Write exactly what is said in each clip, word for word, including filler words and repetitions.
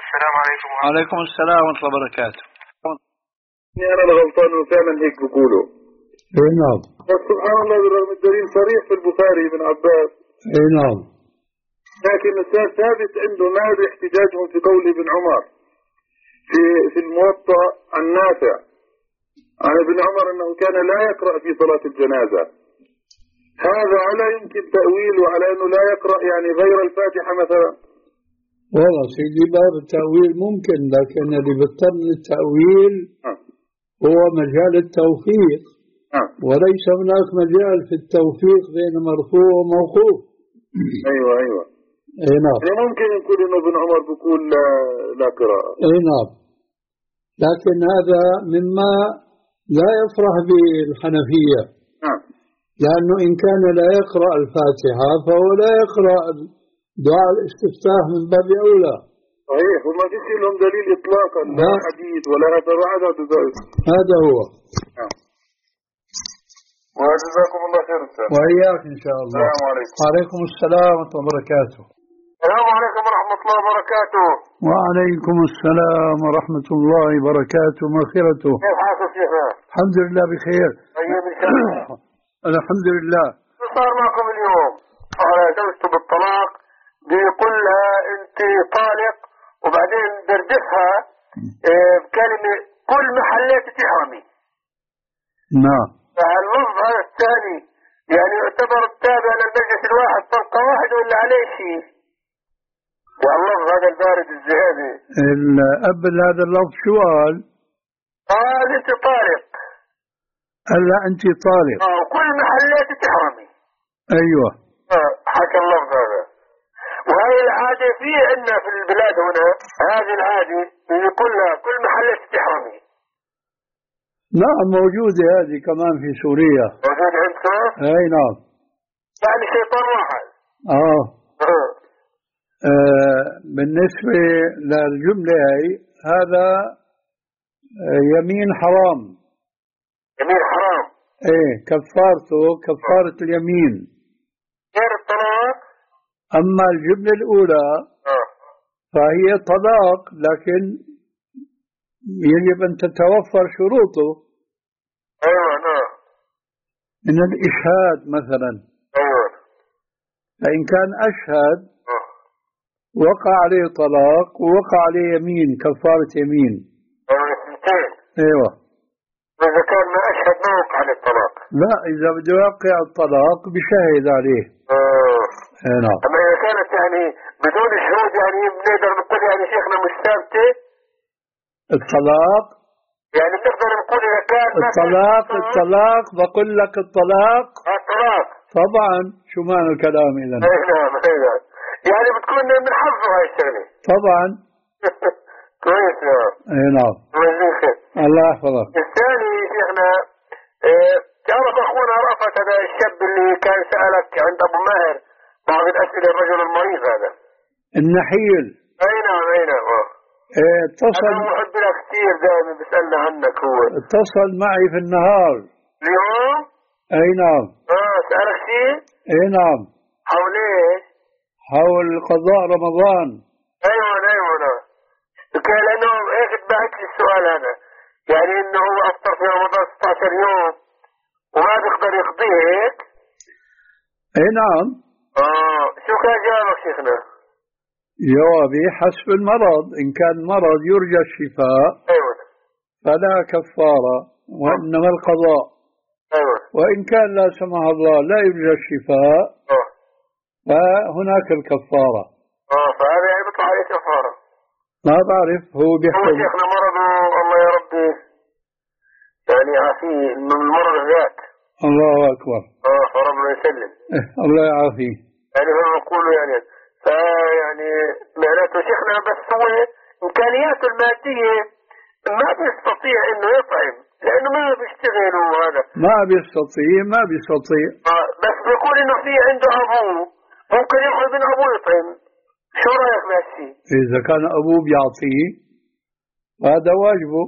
السلام عليكم. وعليكم السلام ورحمة الله وبركاته. أنا الغلطان وفعلا هيك بقولوا. اي نعم. بس سبحان الله بالرغم الدليل صريح في البخاري بن عباس. اي نعم. لكن ثابت عنده ماذا احتجاجهم في قول ابن عمر في في الموطأ النافع عن ابن عمر أنه كان لا يقرأ في صلاة الجنازة. هذا لا يمكن تأويله على أنه لا يقرأ يعني غير الفاتحة مثلا. والله سيدي باب التأويل ممكن، لكن اللي بيضطر للتأويل هو مجال التوفيق، وليس هناك مجال في التوفيق بين مرفوع وموقوف. أيوة أيوة. اي نعم. يعني ممكن يقول إنه ابن عمر بيقول لا, لا قراءة. اي نعم. لكن هذا مما لا يفرح به الحنفية. نعم. لأنه إن كان لا يقرأ الفاتحة فهو لا يقرأ دعاء الاستفتاح من باب أولى. صحيح، وما فيش لهم دليل إطلاقا، لا حديث ولا هذا بعد هذا هو. نعم. وجزاكم الله خير أستاذ. وإياك إن شاء الله. السلام عليكم. وعليكم السلام ورحمة الله وبركاته. السلام عليكم ورحمة الله وبركاته. وعليكم السلام ورحمة الله وبركاته. مغفرته. كيف حالك شيخنا؟ الحمد لله بخير. طيب إن شاء الله. الحمد لله. شو صار معكم اليوم؟ أنا زوجته بالطلاق بيقول لها أنت طالق، وبعدين بردفها بكلمة كل محلات تحرمي. نعم. فاللفظ هذا الثاني يعني يعتبر التابع للمجلس الواحد طلقة واحدة ولا عليه شيء؟ واللفظ هذا البارد الذهبي. قبل هذا اللفظ شو قال؟ قال أنت طالق. قال لا أنت طالق. اه كل محلات تحرمي. أيوة. اه حكى اللفظ هذا. وهي العادة في عندنا في البلاد هنا، هذه العادة يقول لها كل محلات تحرمي. نعم موجودة هذه كمان في سوريا. موجودة عندكم؟ أي نعم. يعني شيطان واحد. آه. اه. آه بالنسبة للجملة هي هذا آه يمين حرام. يمين حرام. ايه كفارته كفارة اليمين غير الطلاق. اما الجملة الاولى اه فهي طلاق، لكن يجب ان تتوفر شروطه. ايوه نعم. من الاشهاد مثلا. ايوه. فان كان اشهد اه وقع عليه طلاق ووقع عليه يمين كفارة يمين. ايوه اثنتين. ايوه. إذا كان ما أشهد ما وقع على الطلاق. لا إذا بده يوقع الطلاق بشهد عليه. آه. اي نعم. أما إذا كانت يعني بدون شهود يعني بنقدر نقول يعني شيخنا مش ثابتة. الطلاق يعني بنقدر نقول إذا كان الطلاق الطلاق بقول لك الطلاق. الطلاق. طبعا شو معنى الكلام إذا؟ أي نعم أي نعم. يعني بتكون من حظه هاي الشغلة. طبعا. كويس نعم. اي نعم. الله يحفظك. الثاني شيخنا اه تعرف اخونا رأفت هذا الشاب اللي كان سألك عند ابو ماهر بعض الاسئلة الرجل المريض هذا النحيل. اي نعم اي نعم. اه ايه اتصل. انا محب لك كثير دائما بسألنا عنك هو. اتصل معي في النهار. اليوم؟ اي نعم. اه سألك شيء؟ اي نعم. حول ايش؟ حول قضاء رمضان. ايوه ايوه نعم. قال لانه هيك تبعت لي السؤال هذا، يعني انه هو افطر في رمضان ستة عشر يوم وما بيقدر يقضيه هيك؟ اي نعم. اه شو كان جوابك شيخنا؟ جوابي حسب المرض، ان كان مرض يرجى الشفاء ايوه فلا كفارة وانما القضاء. ايوه. وان كان لا سمح الله لا يرجى الشفاء اه فهناك الكفارة. اه فهذا يعني بيطلع عليه كفارة. ما بعرف هو بيحكم. هو شيخنا مرضه الله يا ربي يعني يعافيه من المرض ذاك. الله أكبر. اه فربنا يسلم. إيه الله يعافيه. يعني هو يقولوا يعني فيعني معناته شيخنا بس هو إمكانياته المادية ما بيستطيع إنه يطعم لأنه ما بيشتغل وهذا. ما بيستطيع ما بيستطيع. اه بس بيقول إنه في عنده أبوه ممكن ياخذ من أبوه يطعم. شو رأيك بهالشيء؟ إذا كان أبوه بيعطيه هذا واجبه.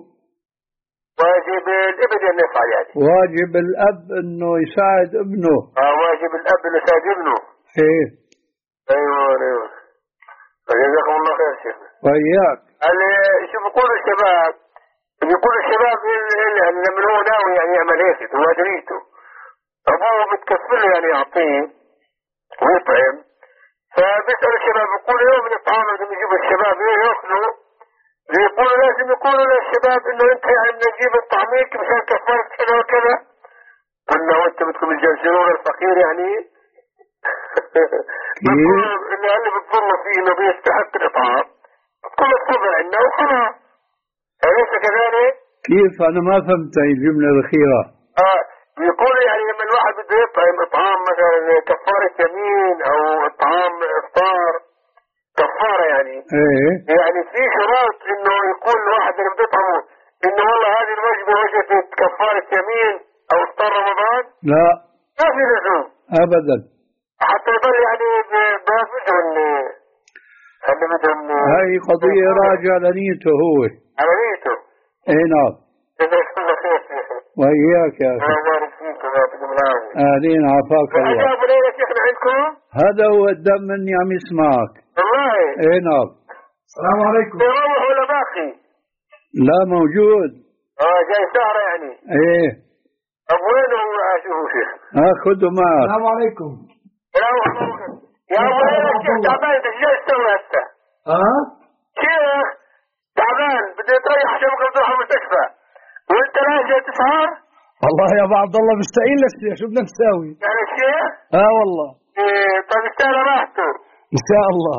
واجب الابن انه يفعل يعني. واجب الأب إنه يساعد ابنه. اه واجب الأب إنه يساعد ابنه. إيه. أيوة أيوة. جزاكم الله خير شيخ. وإياك. اللي شو بيقولوا الشباب بيقولوا الشباب لما هو ناوي يعني يعمل هيك هو دريته أبوه بتكفله يعني يعطيه ويطعم، فبيسأل الشباب بيقول يوم من الطعام لازم يجيب الشباب ياكلوا، بيقولوا لازم يقولوا للشباب إنه أنت يعني نجيب الطعميك مشان كفرت كذا وكذا. قلنا وأنت بدكم تجنسلون الفقير يعني بتقول إن اللي بتظن فيه إنه بيستحق الإطعام بتقول الطبع إنه وخلاص، أليس كذلك؟ كيف؟ أنا ما فهمت الجملة الأخيرة. آه بيقول يعني لما الواحد بده يطعم إطعام مثلا كفارة يمين أو إطعام إفطار كفارة يعني إيه يعني في شروط إنه يقول الواحد اللي بده يطعمه إنه والله هذه الوجبة وجبة كفارة يمين أو إفطار رمضان؟ لا ما في لزوم أبدا، حتى يضل يعني بافدهم اللي بدهم. هاي قضية راجعة لنيته هو. على نيته. إيه نعم. جزاك الله خير شيخ. وإياك يا أخي. الله يبارك فيكم ويعطيكم العافية. أهلين عافاك الله. أجابوا ليلة شيخنا عندكم؟ هذا هو الدم مني عم يسمعك. والله. إيه نعم. السلام عليكم. يروح ولا باقي؟ لا موجود. اه جاي سهرة يعني. إيه. طب وين هو أشوفه شيخ؟ آخذه معك. السلام عليكم. يا يا أبو هيدا الشيخ تعبان أنت ايش تسوي هسه؟ ها؟ شيخ تعبان بده يتريح عشان بكره تروح على المستشفى وأنت لا جاي تسهر؟ والله يا ابو عبد الله مستعين للشيخ شو بدنا نساوي؟ يعني الشيخ؟ اه والله. إيه طيب استاهل راحته. ان شاء الله.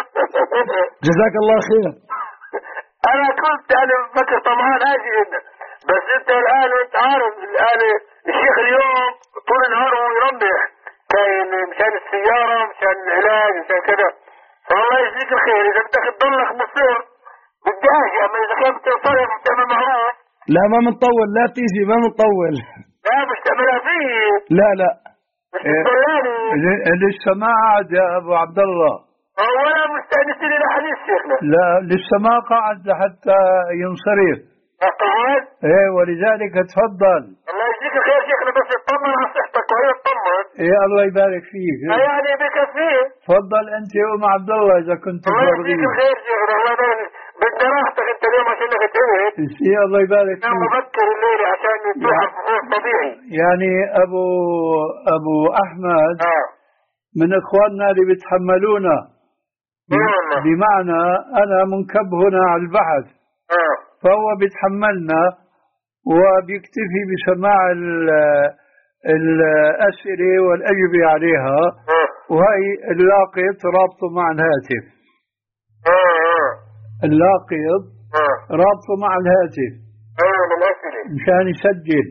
جزاك الله خير. أنا كنت أنا بفكر طمعان أجي هنا بس أنت الآن أنت عارف الآن الشيخ اليوم طول النهار هو يربح كاين مشان السيارة مشان العلاج مشان كذا، فالله يجزيك الخير إذا بدك تضلك مصير بدي أجي، أما إذا كان بتنصرف بتعمل معروف. لا ما منطول لا تيجي ما منطول. لا مش تعملها فيه. لا لا. مش تضلاني. لسه ما عاد يا أبو عبد الله. ولا مستأنسين إلى حديث شيخنا. لا لسه ما قعد حتى ينصرف. قعد؟ ايه ولذلك تفضل. الله يجزيك الخير شيخنا بس اطمن على صحتك وهي تطمن. ايه الله يبارك فيك. يعني بكفيه. تفضل انت يا ام عبد الله اذا كنت الله يجزيك الخير شيخنا الله يبارك بدي راحتك انت اليوم عشان انك تعبت. ايه الله يبارك نام فيك. مبكر الليل عشان تروح على الفطور طبيعي. يعني ابو ابو احمد اه من اخواننا اللي بيتحملونا. بمعنى انا منكب هنا على البحث. اه فهو بيتحملنا وبيكتفي بسماع الأسئلة والأجوبة عليها، وهي اللاقط رابطه مع الهاتف. اللاقط رابطه مع الهاتف مشان يسجل.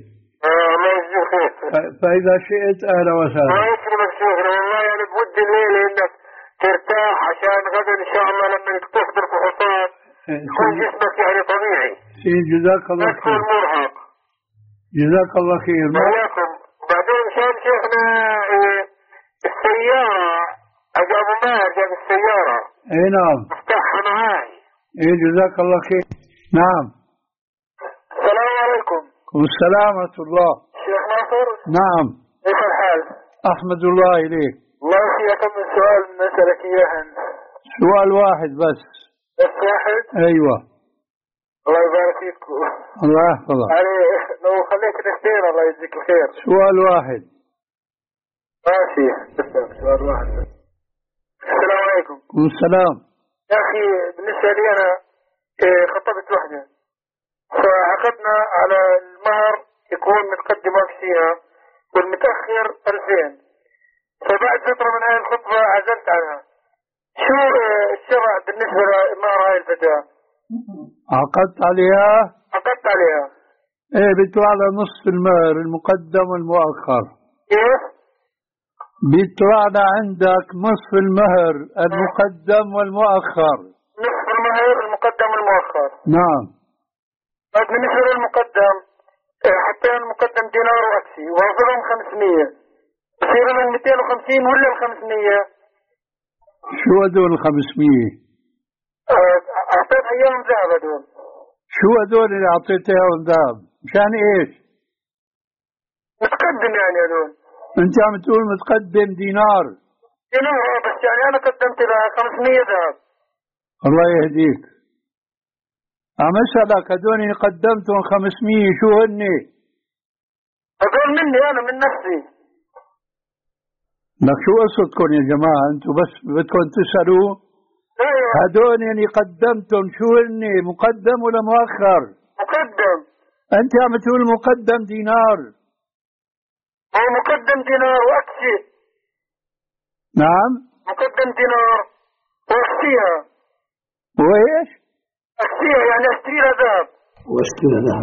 فإذا شئت أهلا وسهلا. الله يكرمك شيخنا والله أنا بودي الليلة إنك ترتاح عشان غدا إن شاء الله لما تحضر فحوصات يكون جسمك يعني طبيعي. سيد جزاك الله خير. تكون مرهق. جزاك الله خير. وياكم بعدين مشان شيخنا إيه السيارة أجا أبو ماهر جاب السيارة. اي نعم. افتحها معاي. اي جزاك الله خير. نعم. السلام عليكم. والسلام ورحمة الله. شيخ ناصر. نعم. كيف الحال؟ أحمد الله إليك. الله يحييك من سؤال نسألك إياه. سؤال واحد بس. بس واحد؟ أيوة. الله يبارك فيك. الله يحفظك. يعني لو خليك الاثنين الله يجزيك الخير. سؤال واحد. ماشي. سؤال واحد. السلام عليكم. والسلام. يا أخي بالنسبة لي أنا خطبت وحدة فعقدنا على المهر يكون متقدم وقتها والمتأخر ألفين، فبعد فترة من هاي الخطبة عزلت عنها. شو الشرع بالنسبة لمهر هاي الفتاة؟ عقدت عليها؟ عقدت عليها. ايه بيطلع على نصف المهر المقدم والمؤخر. كيف؟ بيطلع عندك نصف المهر المقدم والمؤخر. نصف المهر المقدم والمؤخر. نعم. طيب بالنسبة للمقدم حتى المقدم دينار وأكسي وأفضلهم خمسمية بصير من مئتين وخمسين ولا الخمسمية؟ شو هدول الخمسمية؟ أعطيت أيام ذهب هدول. شو هدول اللي أعطيت إياهم ذهب؟ مشان إيش؟ متقدم يعني هدول. أنت عم تقول متقدم دينار. دينار بس يعني أنا قدمت لها خمسمية ذهب. الله يهديك. عم اسألك هدوني قدمتهم خمسمية شو هني؟ هدول مني أنا من نفسي. لك شو قصتكم يا جماعة؟ أنتوا بس بدكم تسألوا؟ هدول يعني قدمتم شو هني؟ مقدم ولا مؤخر؟ مقدم. أنت عم تقول مقدم دينار. هو مقدم دينار وأكسي. نعم؟ مقدم دينار وأكسيها. وإيش؟ أكسيها يعني أشتريها ذهب. واشتري ذهب.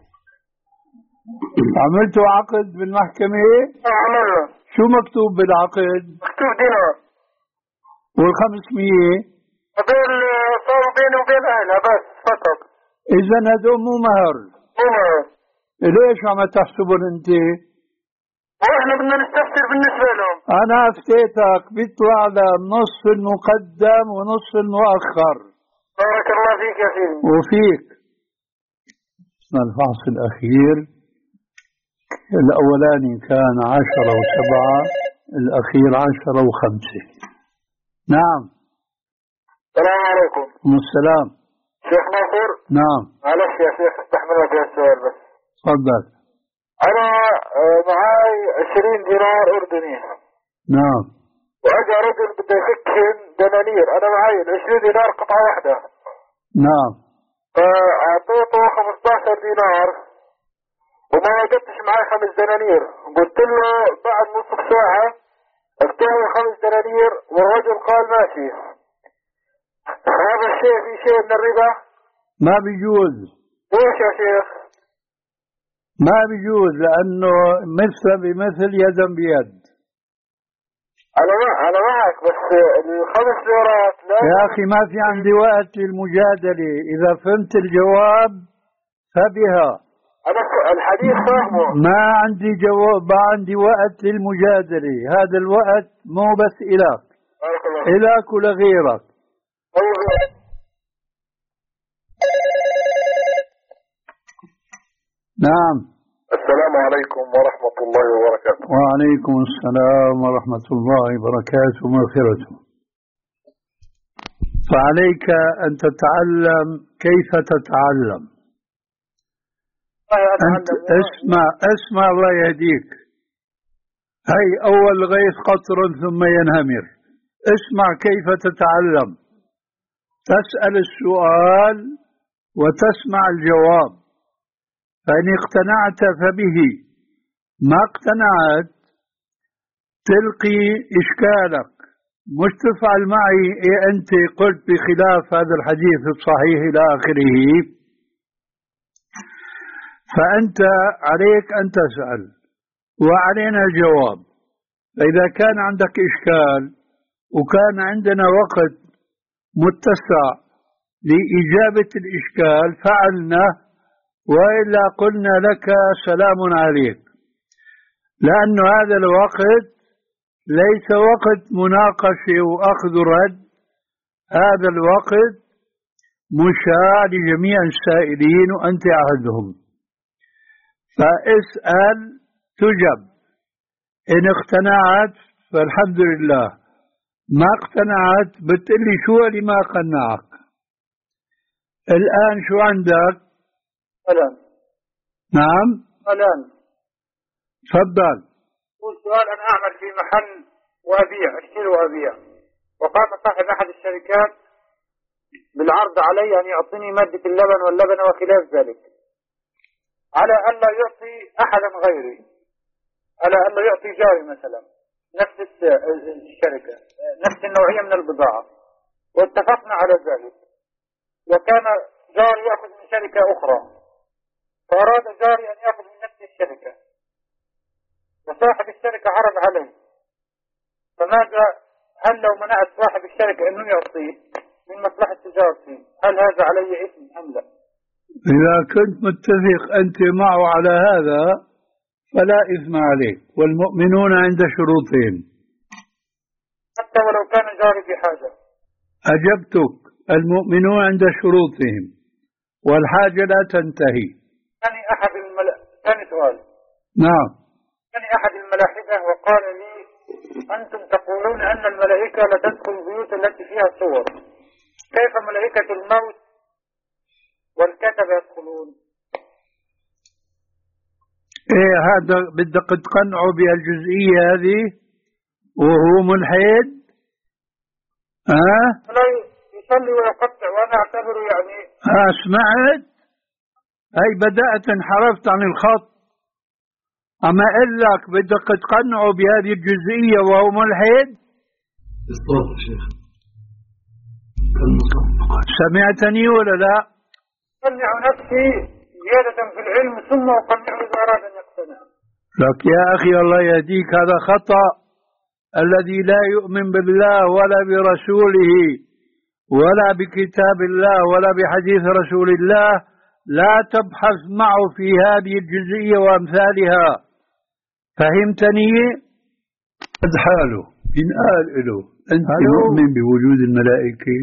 عملتوا عقد بالمحكمة؟ عملنا. شو مكتوب بالعقد؟ مكتوب دينار. والخمسمية؟ هذول صاروا بيني وبين أهلها بس فقط. إذا هدول مو مهر. مو مهر. ليش عم تحسبون أنت؟ وإحنا بدنا نستفسر بالنسبة لهم. أنا أفتيتك بيطلع لنص المقدم ونص المؤخر. بارك الله فيك يا سيدي. وفيك. الفحص الأخير الأولاني كان عشرة وسبعة، الأخير عشرة وخمسة. نعم. السلام عليكم. السلام. شيخ ناصر. نعم. معلش يا شيخ استحملك يا السؤال بس. تفضل. أنا معاي عشرين دينار أردني. نعم. وأجا رجل بده يفكهم دنانير، أنا معاي العشرين دينار قطعة واحدة. نعم. فأعطيته خمستاشر دينار وما وجدتش معاي خمس دنانير، قلت له بعد نصف ساعة افتحوا خمس دنانير والرجل قال ماشي. هذا الشيء في شيء من الربا؟ ما بيجوز. ليش يا شيخ؟ ما بيجوز لأنه مثل بمثل يدا بيد. أنا ما أنا معك بس الخمس دولارات لا يا أخي ما في عندي وقت للمجادلة، إذا فهمت الجواب فبها. أنا الحديث فاهمه. ما عندي جواب، ما عندي وقت للمجادلة، هذا الوقت مو بس إلك، إلك ولغيرك. نعم. السلام عليكم ورحمة الله وبركاته. وعليكم السلام ورحمة الله وبركاته ومغفرته. فعليك أن تتعلم كيف تتعلم. أنت اسمع اسمع الله يهديك. هي أول غيث قطر ثم ينهمر. اسمع كيف تتعلم. تسأل السؤال وتسمع الجواب، فإن اقتنعت فبه، ما اقتنعت تلقي إشكالك، مش تفعل معي إيه أنت قلت بخلاف هذا الحديث الصحيح إلى آخره. فأنت عليك أن تسأل وعلينا الجواب. فإذا كان عندك إشكال وكان عندنا وقت متسع لإجابة الإشكال فعلنا، وإلا قلنا لك سلام عليك، لأن هذا الوقت ليس وقت مناقشة وأخذ رد، هذا الوقت مشاع لجميع السائلين وأنت أحدهم. فاسأل تجب، إن اقتنعت فالحمد لله، ما اقتنعت بتقلي شو اللي ما قنعك. الآن شو عندك؟ الآن. نعم. الآن. تفضل. هو السؤال، أنا أعمل في محل وأبيع، أشتري وأبيع، وقام صاحب أحد الشركات بالعرض علي أن يعطيني مادة اللبن واللبن وخلاف ذلك، على أن لا يعطي أحدا غيري، على أن لا يعطي جاري مثلا نفس الشركة نفس النوعية من البضاعة، واتفقنا على ذلك. وكان جاري يأخذ من شركة أخرى، فأراد جاري أن يأخذ من نفس الشركة، وصاحب الشركة عرض عليه، فماذا؟ هل لو منعت صاحب الشركة أنه يعطيه من مصلحة تجارتي، هل هذا علي إثم أم لا؟ إذا كنت متفق أنت معه على هذا فلا إثم عليك، والمؤمنون عند شروطهم. حتى ولو كان جاري بحاجة. أجبتك، المؤمنون عند شروطهم والحاجة لا تنتهي. ثاني أحد الملا... ثاني سؤال. نعم. ثاني أحد الملاحدة وقال لي: أنتم تقولون أن الملائكة لا تدخل البيوت التي فيها صور، كيف ملائكة الموت والكتب يدخلون؟ ايه هذا بدك تقنعه بهالجزئية هذه وهو ملحد. ها لا يصلي ويقطع وانا اعتبره يعني. ها سمعت؟ هي بدأت انحرفت عن الخط. اما اقول لك بدك تقنعه بهذه الجزئية وهو ملحد. بالضبط شيخ. سمعتني ولا لا؟ أقنع نفسي زيادة في العلم ثم أقنعه إذا أراد أن يقتنع. لك يا أخي الله يهديك، هذا خطأ. الذي لا يؤمن بالله ولا برسوله ولا بكتاب الله ولا بحديث رسول الله لا تبحث معه في هذه الجزئية وأمثالها. فهمتني؟ قد حاله إن قال له أنت مؤمن بوجود الملائكة؟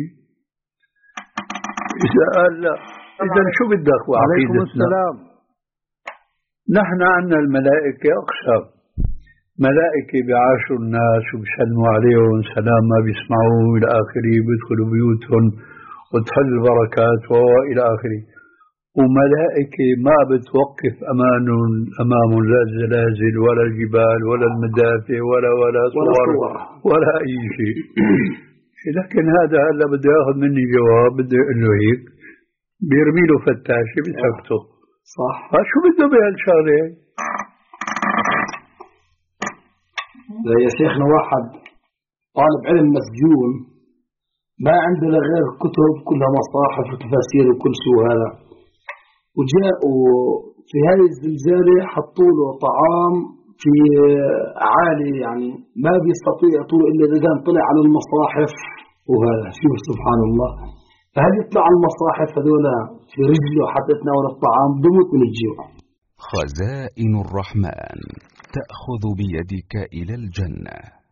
إذا قال لا، إذا شو بدك وعقيدتنا؟ عليكم السلام. نحن عنا الملائكة أقسام، ملائكة بيعاشوا الناس وبيسلموا عليهم سلام ما بيسمعوا إلى آخره، بيدخلوا بيوتهم وتحل البركات وإلى آخره. وملائكة ما بتوقف أمانهم أمامهم لا الزلازل ولا الجبال ولا المدافع ولا ولا صور ولا أي شيء. لكن هذا هلا بده ياخذ مني جواب، بده يقول له هيك بيرمي له فتاشة بسكته. صح. شو بده بهالشغلة؟ يا شيخنا واحد طالب علم مسجون ما عنده غير كتب كلها مصاحف وتفاسير وكل شيء هذا، وجاءوا في هذه الزلزالة حطوا له طعام في عالي يعني ما بيستطيع يطول إلا إذا كان طلع على المصاحف وهذا. شوف سبحان الله، فهل يطلع على المصاحف هذولا في رجله حتى يتناول الطعام بموت من الجوع. خزائن الرحمن تأخذ بيدك إلى الجنة.